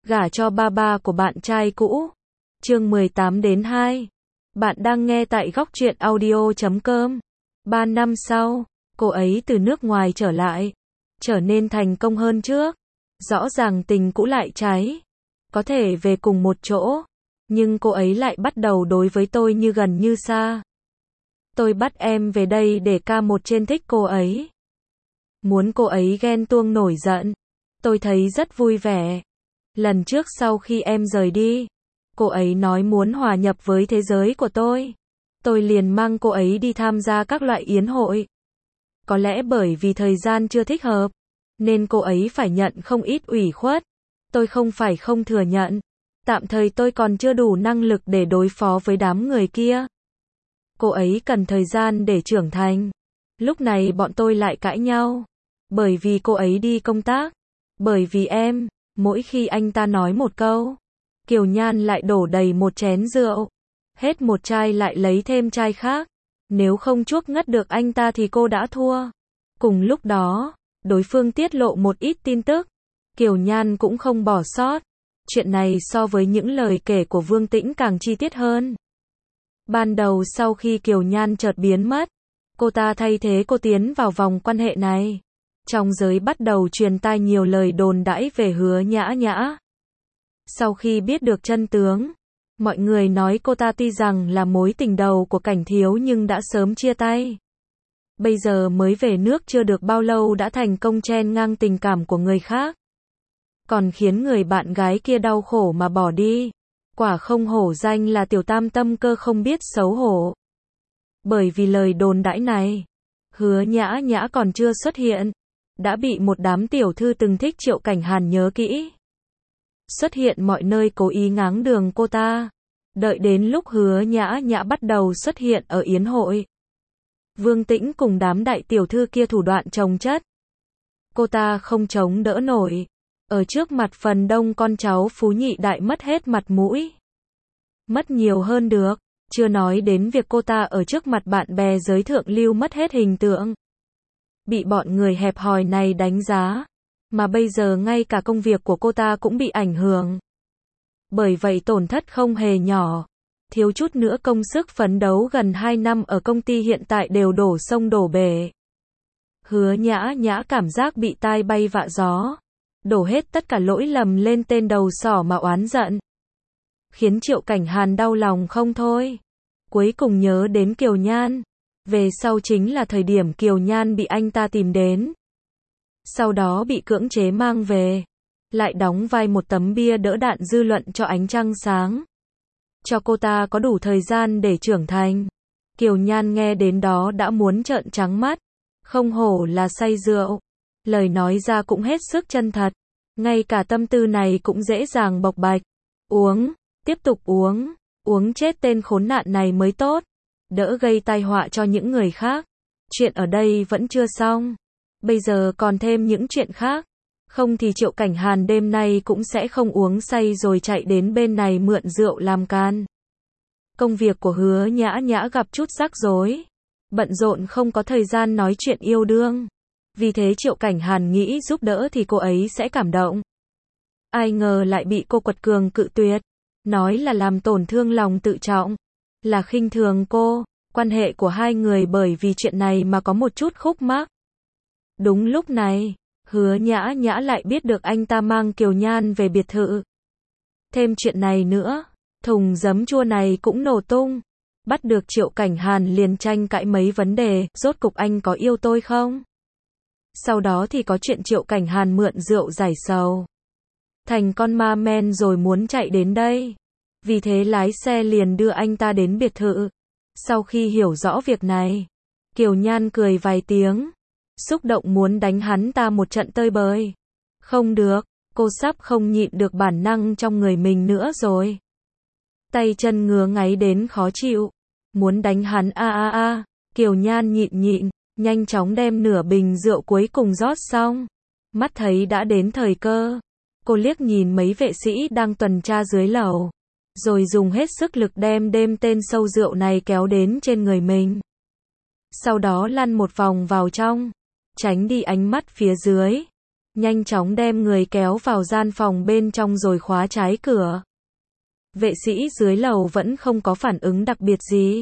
Gả cho ba ba của bạn trai cũ. Chương 18-2. Bạn đang nghe tại Góc Truyện Audio.com. 3 năm sau, cô ấy từ nước ngoài trở lại, trở nên thành công hơn trước. Rõ ràng tình cũ lại cháy, có thể về cùng một chỗ, nhưng cô ấy lại bắt đầu đối với tôi như gần như xa. Tôi bắt em về đây để ca một trên thích cô ấy. Muốn cô ấy ghen tuông nổi giận. Tôi thấy rất vui vẻ. Lần trước sau khi em rời đi, cô ấy nói muốn hòa nhập với thế giới của tôi. Tôi liền mang cô ấy đi tham gia các loại yến hội. Có lẽ bởi vì thời gian chưa thích hợp, nên cô ấy phải nhận không ít ủy khuất. Tôi không phải không thừa nhận. Tạm thời tôi còn chưa đủ năng lực để đối phó với đám người kia. Cô ấy cần thời gian để trưởng thành. Lúc này bọn tôi lại cãi nhau. Bởi vì cô ấy đi công tác. Bởi vì em, mỗi khi anh ta nói một câu, Kiều Nhan lại đổ đầy một chén rượu. Hết một chai lại lấy thêm chai khác. Nếu không chuốc ngất được anh ta thì cô đã thua. Cùng lúc đó, đối phương tiết lộ một ít tin tức. Kiều Nhan cũng không bỏ sót. Chuyện này so với những lời kể của Vương Tĩnh càng chi tiết hơn. Ban đầu sau khi Kiều Nhan chợt biến mất, cô ta thay thế cô tiến vào vòng quan hệ này. Trong giới bắt đầu truyền tai nhiều lời đồn đãi về Hứa Nhã Nhã. Sau khi biết được chân tướng, mọi người nói cô ta tuy rằng là mối tình đầu của Cảnh Thiếu nhưng đã sớm chia tay. Bây giờ mới về nước chưa được bao lâu đã thành công chen ngang tình cảm của người khác. Còn khiến người bạn gái kia đau khổ mà bỏ đi. Quả không hổ danh là tiểu tam tâm cơ không biết xấu hổ. Bởi vì lời đồn đãi này, Hứa Nhã Nhã còn chưa xuất hiện, đã bị một đám tiểu thư từng thích Triệu Cảnh Hàn nhớ kỹ. Xuất hiện mọi nơi cố ý ngáng đường cô ta. Đợi đến lúc Hứa Nhã Nhã bắt đầu xuất hiện ở yến hội, Vương Tĩnh cùng đám đại tiểu thư kia thủ đoạn chồng chất. Cô ta không chống đỡ nổi. Ở trước mặt phần đông con cháu phú nhị đại mất hết mặt mũi. Mất nhiều hơn được. Chưa nói đến việc cô ta ở trước mặt bạn bè giới thượng lưu mất hết hình tượng. Bị bọn người hẹp hòi này đánh giá. Mà bây giờ ngay cả công việc của cô ta cũng bị ảnh hưởng. Bởi vậy tổn thất không hề nhỏ. Thiếu chút nữa công sức phấn đấu gần 2 năm ở công ty hiện tại đều đổ sông đổ bể. Hứa Nhã Nhã cảm giác bị tai bay vạ gió. Đổ hết tất cả lỗi lầm lên tên đầu sỏ mà oán giận. Khiến Triệu Cảnh Hàn đau lòng không thôi. Cuối cùng nhớ đến Kiều Nhan. Về sau chính là thời điểm Kiều Nhan bị anh ta tìm đến. Sau đó bị cưỡng chế mang về. Lại đóng vai một tấm bia đỡ đạn dư luận cho ánh trăng sáng. Cho cô ta có đủ thời gian để trưởng thành. Kiều Nhan nghe đến đó đã muốn trợn trắng mắt. Không hổ là say rượu. Lời nói ra cũng hết sức chân thật. Ngay cả tâm tư này cũng dễ dàng bộc bạch. Uống, tiếp tục uống. Uống chết tên khốn nạn này mới tốt. Đỡ gây tai họa cho những người khác. Chuyện ở đây vẫn chưa xong. Bây giờ còn thêm những chuyện khác. Không thì Triệu Cảnh Hàn đêm nay cũng sẽ không uống say rồi chạy đến bên này mượn rượu làm can. Công việc của Hứa Nhã Nhã gặp chút rắc rối. Bận rộn không có thời gian nói chuyện yêu đương. Vì thế Triệu Cảnh Hàn nghĩ giúp đỡ thì cô ấy sẽ cảm động. Ai ngờ lại bị cô quật cường cự tuyệt. Nói là làm tổn thương lòng tự trọng. Là khinh thường cô. Quan hệ của hai người bởi vì chuyện này mà có một chút khúc mắc. Đúng lúc này, Hứa Nhã Nhã lại biết được anh ta mang Kiều Nhan về biệt thự. Thêm chuyện này nữa, thùng giấm chua này cũng nổ tung. Bắt được Triệu Cảnh Hàn liền tranh cãi mấy vấn đề, rốt cục anh có yêu tôi không? Sau đó thì có chuyện Triệu Cảnh Hàn mượn rượu giải sầu. Thành con ma men rồi muốn chạy đến đây. Vì thế lái xe liền đưa anh ta đến biệt thự. Sau khi hiểu rõ việc này, Kiều Nhan cười vài tiếng. Xúc động muốn đánh hắn ta một trận tơi bời. Không được, cô sắp không nhịn được bản năng trong người mình nữa rồi. Tay chân ngứa ngáy đến khó chịu. Muốn đánh hắn Kiều Nhan nhịn, nhanh chóng đem nửa bình rượu cuối cùng rót xong. Mắt thấy đã đến thời cơ. Cô liếc nhìn mấy vệ sĩ đang tuần tra dưới lầu. Rồi dùng hết sức lực đem tên sâu rượu này kéo đến trên người mình. Sau đó lăn một vòng vào trong. Tránh đi ánh mắt phía dưới. nhanh chóng đem người kéo vào gian phòng bên trong rồi khóa trái cửa. Vệ sĩ dưới lầu vẫn không có phản ứng đặc biệt gì.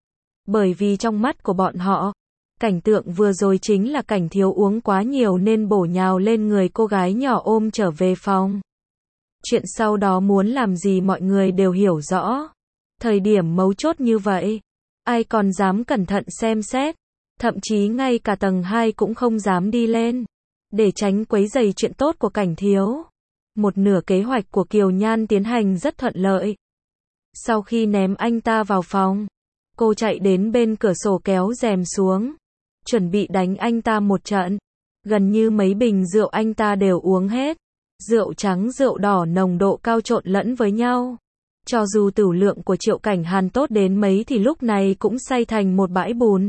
Bởi vì trong mắt của bọn họ, cảnh tượng vừa rồi chính là cảnh thiếu uống quá nhiều nên bổ nhào lên người cô gái nhỏ ôm trở về phòng. Chuyện sau đó muốn làm gì mọi người đều hiểu rõ. Thời điểm mấu chốt như vậy, ai còn dám cẩn thận xem xét, thậm chí ngay cả tầng 2 cũng không dám đi lên, để tránh quấy rầy chuyện tốt của cảnh thiếu. Một nửa kế hoạch của Kiều Nhan tiến hành rất thuận lợi. Sau khi ném anh ta vào phòng, cô chạy đến bên cửa sổ kéo rèm xuống, chuẩn bị đánh anh ta một trận. Gần như mấy bình rượu anh ta đều uống hết. Rượu trắng rượu đỏ nồng độ cao trộn lẫn với nhau. Cho dù tửu lượng của Triệu Cảnh Hàn tốt đến mấy thì lúc này cũng say thành một bãi bùn.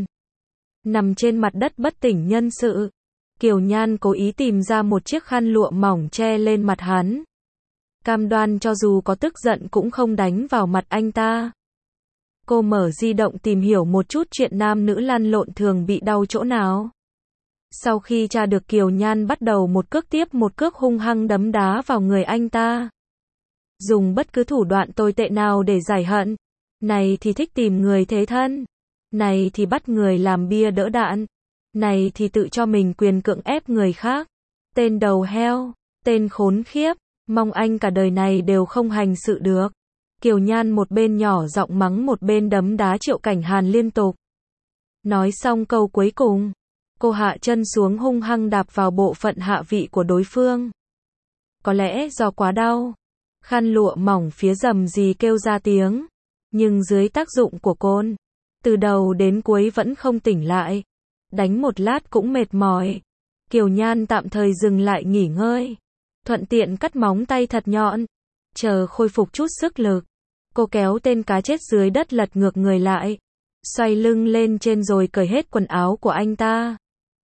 Nằm trên mặt đất bất tỉnh nhân sự. Kiều Nhan cố ý tìm ra một chiếc khăn lụa mỏng che lên mặt hắn. Cam đoan cho dù có tức giận cũng không đánh vào mặt anh ta. Cô mở di động tìm hiểu một chút chuyện nam nữ lăn lộn thường bị đau chỗ nào. Sau khi tra được, Kiều Nhan bắt đầu một cước tiếp một cước hung hăng đấm đá vào người anh ta. Dùng bất cứ thủ đoạn tồi tệ nào để giải hận. Này thì thích tìm người thế thân. Này thì bắt người làm bia đỡ đạn. Này thì tự cho mình quyền cưỡng ép người khác. Tên đầu heo, tên khốn khiếp, mong anh cả đời này đều không hành sự được. Kiều Nhan một bên nhỏ giọng mắng một bên đấm đá Triệu Cảnh Hàn liên tục. Nói xong câu cuối cùng, cô hạ chân xuống hung hăng đạp vào bộ phận hạ vị của đối phương. Có lẽ do quá đau, khăn lụa mỏng phía rầm rì kêu ra tiếng, nhưng dưới tác dụng của cồn, từ đầu đến cuối vẫn không tỉnh lại. Đánh một lát cũng mệt mỏi. Kiều Nhan tạm thời dừng lại nghỉ ngơi, thuận tiện cắt móng tay thật nhọn. Chờ khôi phục chút sức lực, cô kéo tên cá chết dưới đất lật ngược người lại, xoay lưng lên trên rồi cởi hết quần áo của anh ta.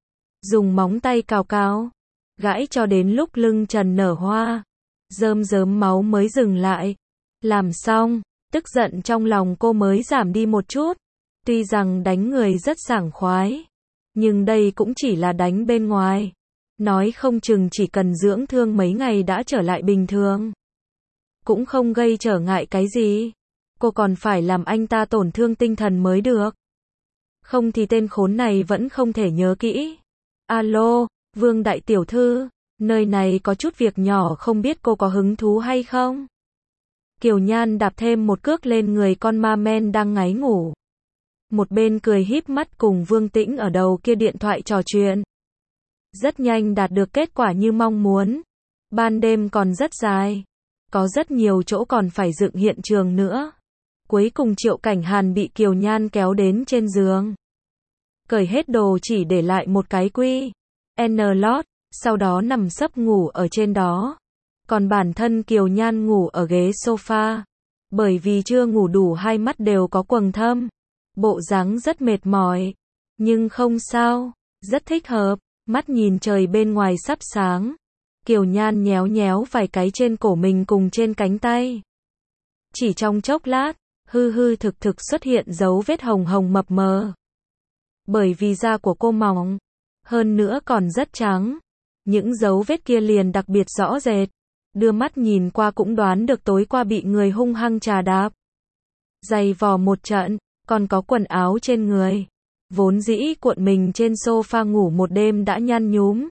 Dùng móng tay cào cào, gãi cho đến lúc lưng trần nở hoa, rơm rớm máu mới dừng lại. Làm xong, tức giận trong lòng cô mới giảm đi một chút. Tuy rằng đánh người rất sảng khoái, nhưng đây cũng chỉ là đánh bên ngoài. Nói không chừng chỉ cần dưỡng thương mấy ngày đã trở lại bình thường. Cũng không gây trở ngại cái gì. Cô còn phải làm anh ta tổn thương tinh thần mới được. Không thì tên khốn này vẫn không thể nhớ kỹ. Alo, Vương đại tiểu thư, nơi này có chút việc nhỏ không biết cô có hứng thú hay không? Kiều Nhan đạp thêm một cước lên người con ma men đang ngáy ngủ. Một bên cười híp mắt cùng Vương Tĩnh ở đầu kia điện thoại trò chuyện. Rất nhanh đạt được kết quả như mong muốn. Ban đêm còn rất dài. Có rất nhiều chỗ còn phải dựng hiện trường nữa. Cuối cùng Triệu Cảnh Hàn bị Kiều Nhan kéo đến trên giường. Cởi hết đồ chỉ để lại một cái quy N lót, sau đó nằm sấp ngủ ở trên đó. Còn bản thân Kiều Nhan ngủ ở ghế sofa. Bởi vì chưa ngủ đủ hai mắt đều có quầng thâm. Bộ dáng rất mệt mỏi. Nhưng không sao, rất thích hợp. Mắt nhìn trời bên ngoài sắp sáng. Kiều Nhan nhéo nhéo vài cái trên cổ mình cùng trên cánh tay. Chỉ trong chốc lát, hư hư thực thực xuất hiện dấu vết hồng hồng mập mờ. Bởi vì da của cô mỏng, hơn nữa còn rất trắng. Những dấu vết kia liền đặc biệt rõ rệt. Đưa mắt nhìn qua cũng đoán được tối qua bị người hung hăng trà đạp. Giày vò một trận, còn có quần áo trên người. Vốn dĩ cuộn mình trên sofa ngủ một đêm đã nhăn nhúm.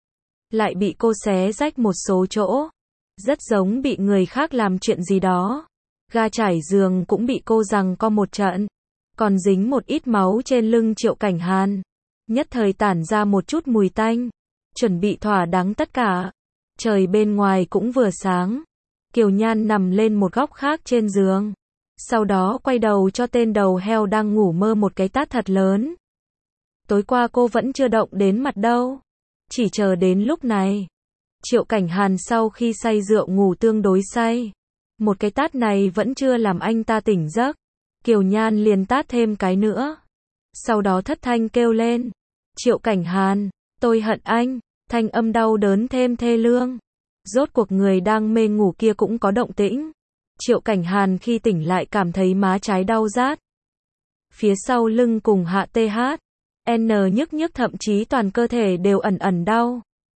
Lại bị cô xé rách một số chỗ. Rất giống bị người khác làm chuyện gì đó. Ga trải giường cũng bị cô giằng co một trận. Còn dính một ít máu trên lưng Triệu Cảnh Hàn. Nhất thời tản ra một chút mùi tanh. Chuẩn bị thỏa đáng tất cả. Trời bên ngoài cũng vừa sáng. Kiều Nhan nằm lên một góc khác trên giường. Sau đó quay đầu cho tên đầu heo đang ngủ mơ một cái tát thật lớn. Tối qua cô vẫn chưa động đến mặt đâu. Chỉ chờ đến lúc này. Triệu Cảnh Hàn sau khi say rượu ngủ tương đối say. Một cái tát này vẫn chưa làm anh ta tỉnh giấc. Kiều Nhan liền tát thêm cái nữa. Sau đó thất thanh kêu lên. Triệu Cảnh Hàn, tôi hận anh. Thanh âm đau đớn thêm thê lương. Rốt cuộc người đang mê ngủ kia cũng có động tĩnh. Triệu Cảnh Hàn khi tỉnh lại cảm thấy má trái đau rát. Phía sau lưng cùng hạ TH, N nhức nhức thậm chí toàn cơ thể đều ẩn ẩn đau.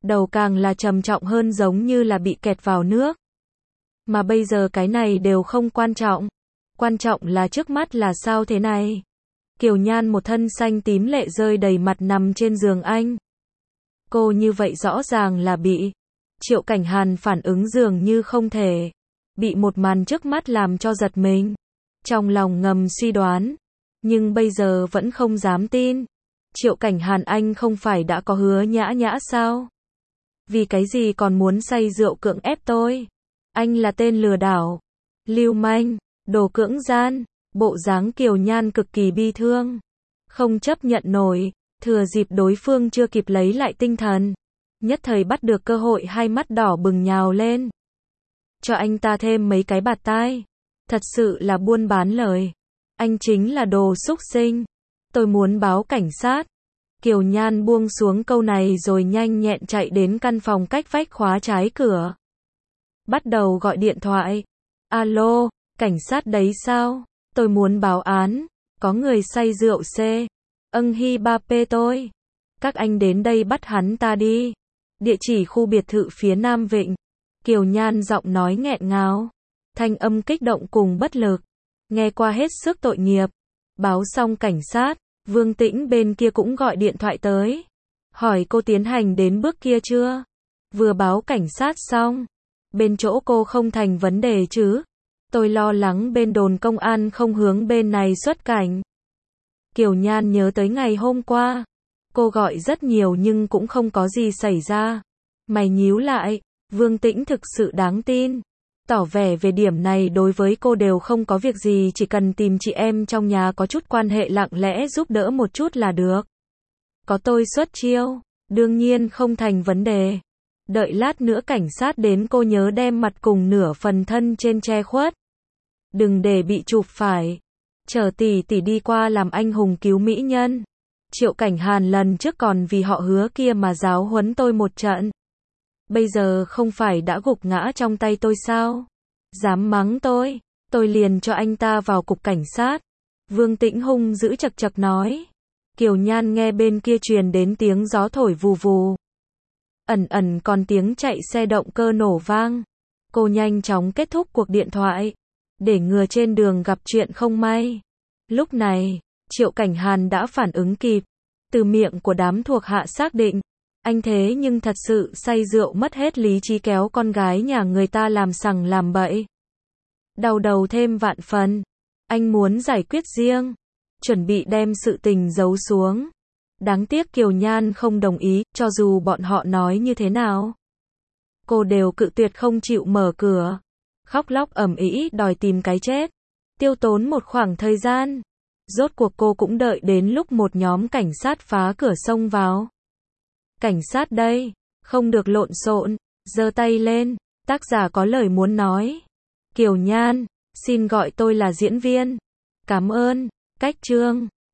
đầu càng là trầm trọng hơn, giống như là bị kẹt vào nước. Mà bây giờ cái này đều không quan trọng. Quan trọng là trước mắt là sao thế này. Kiều Nhan một thân xanh tím, lệ rơi đầy mặt nằm trên giường anh. Cô như vậy rõ ràng là bị Triệu Cảnh Hàn phản ứng, dường như không thể. Bị một màn trước mắt làm cho giật mình. Trong lòng ngầm suy đoán. Nhưng bây giờ vẫn không dám tin. Triệu Cảnh Hàn, anh không phải đã có hứa Nhã Nhã sao? Vì cái gì còn muốn say rượu cưỡng ép tôi? Anh là tên lừa đảo, lưu manh, đồ cưỡng gian. Bộ dáng Kiều Nhan cực kỳ bi thương. Không chấp nhận nổi. Thừa dịp đối phương chưa kịp lấy lại tinh thần, nhất thời bắt được cơ hội, hai mắt đỏ bừng nhào lên. Cho anh ta thêm mấy cái bạt tai. Thật sự là buôn bán lời. Anh chính là đồ xúc sinh. Tôi muốn báo cảnh sát. Kiều Nhan buông xuống câu này rồi nhanh nhẹn chạy đến căn phòng cách vách, khóa trái cửa. Bắt đầu gọi điện thoại. Alo, cảnh sát đấy sao? Tôi muốn báo án. Có người say rượu C. Hi ba p tôi. Các anh đến đây bắt hắn ta đi. Địa chỉ khu biệt thự phía Nam Vịnh. Kiều Nhan giọng nói nghẹn ngào. Thanh âm kích động cùng bất lực. Nghe qua hết sức tội nghiệp. Báo xong cảnh sát, Vương Tĩnh bên kia cũng gọi điện thoại tới. Hỏi cô tiến hành đến bước kia chưa? Vừa báo cảnh sát xong. Bên chỗ cô không thành vấn đề chứ? Tôi lo lắng bên đồn công an không hướng bên này xuất cảnh. Kiều Nhan nhớ tới ngày hôm qua. Cô gọi rất nhiều nhưng cũng không có gì xảy ra. Mày nhíu lại. Vương Tĩnh thực sự đáng tin. Tỏ vẻ về điểm này đối với cô đều không có việc gì, chỉ cần tìm chị em trong nhà có chút quan hệ lặng lẽ giúp đỡ một chút là được. Có tôi xuất chiêu, đương nhiên không thành vấn đề. Đợi lát nữa cảnh sát đến cô nhớ đem mặt cùng nửa phần thân trên che khuất. Đừng để bị chụp phải. Chờ tỷ tỷ đi qua làm anh hùng cứu mỹ nhân. Triệu Cảnh Hàn lần trước còn vì họ Hứa kia mà giáo huấn tôi một trận. Bây giờ không phải đã gục ngã trong tay tôi sao? Dám mắng tôi liền cho anh ta vào cục cảnh sát. Vương Tĩnh hung dữ chậc chậc nói. Kiều Nhan nghe bên kia truyền đến tiếng gió thổi vù vù. Ẩn ẩn còn tiếng chạy xe động cơ nổ vang. Cô nhanh chóng kết thúc cuộc điện thoại. Để ngừa trên đường gặp chuyện không may. Lúc này, Triệu Cảnh Hàn đã phản ứng kịp. Từ miệng của đám thuộc hạ xác định. Anh thế nhưng thật sự say rượu mất hết lý trí kéo con gái nhà người ta làm sằng làm bậy. Đau đầu thêm vạn phần. Anh muốn giải quyết riêng. Chuẩn bị đem sự tình giấu xuống. Đáng tiếc Kiều Nhan không đồng ý, cho dù bọn họ nói như thế nào. Cô đều cự tuyệt, không chịu mở cửa. Khóc lóc ầm ĩ đòi tìm cái chết. Tiêu tốn một khoảng thời gian. Rốt cuộc cô cũng đợi đến lúc một nhóm cảnh sát phá cửa xông vào. Cảnh sát đây, không được lộn xộn, giơ tay lên, tác giả có lời muốn nói. Kiều Nhan, xin gọi tôi là diễn viên. Cảm ơn, cách chương.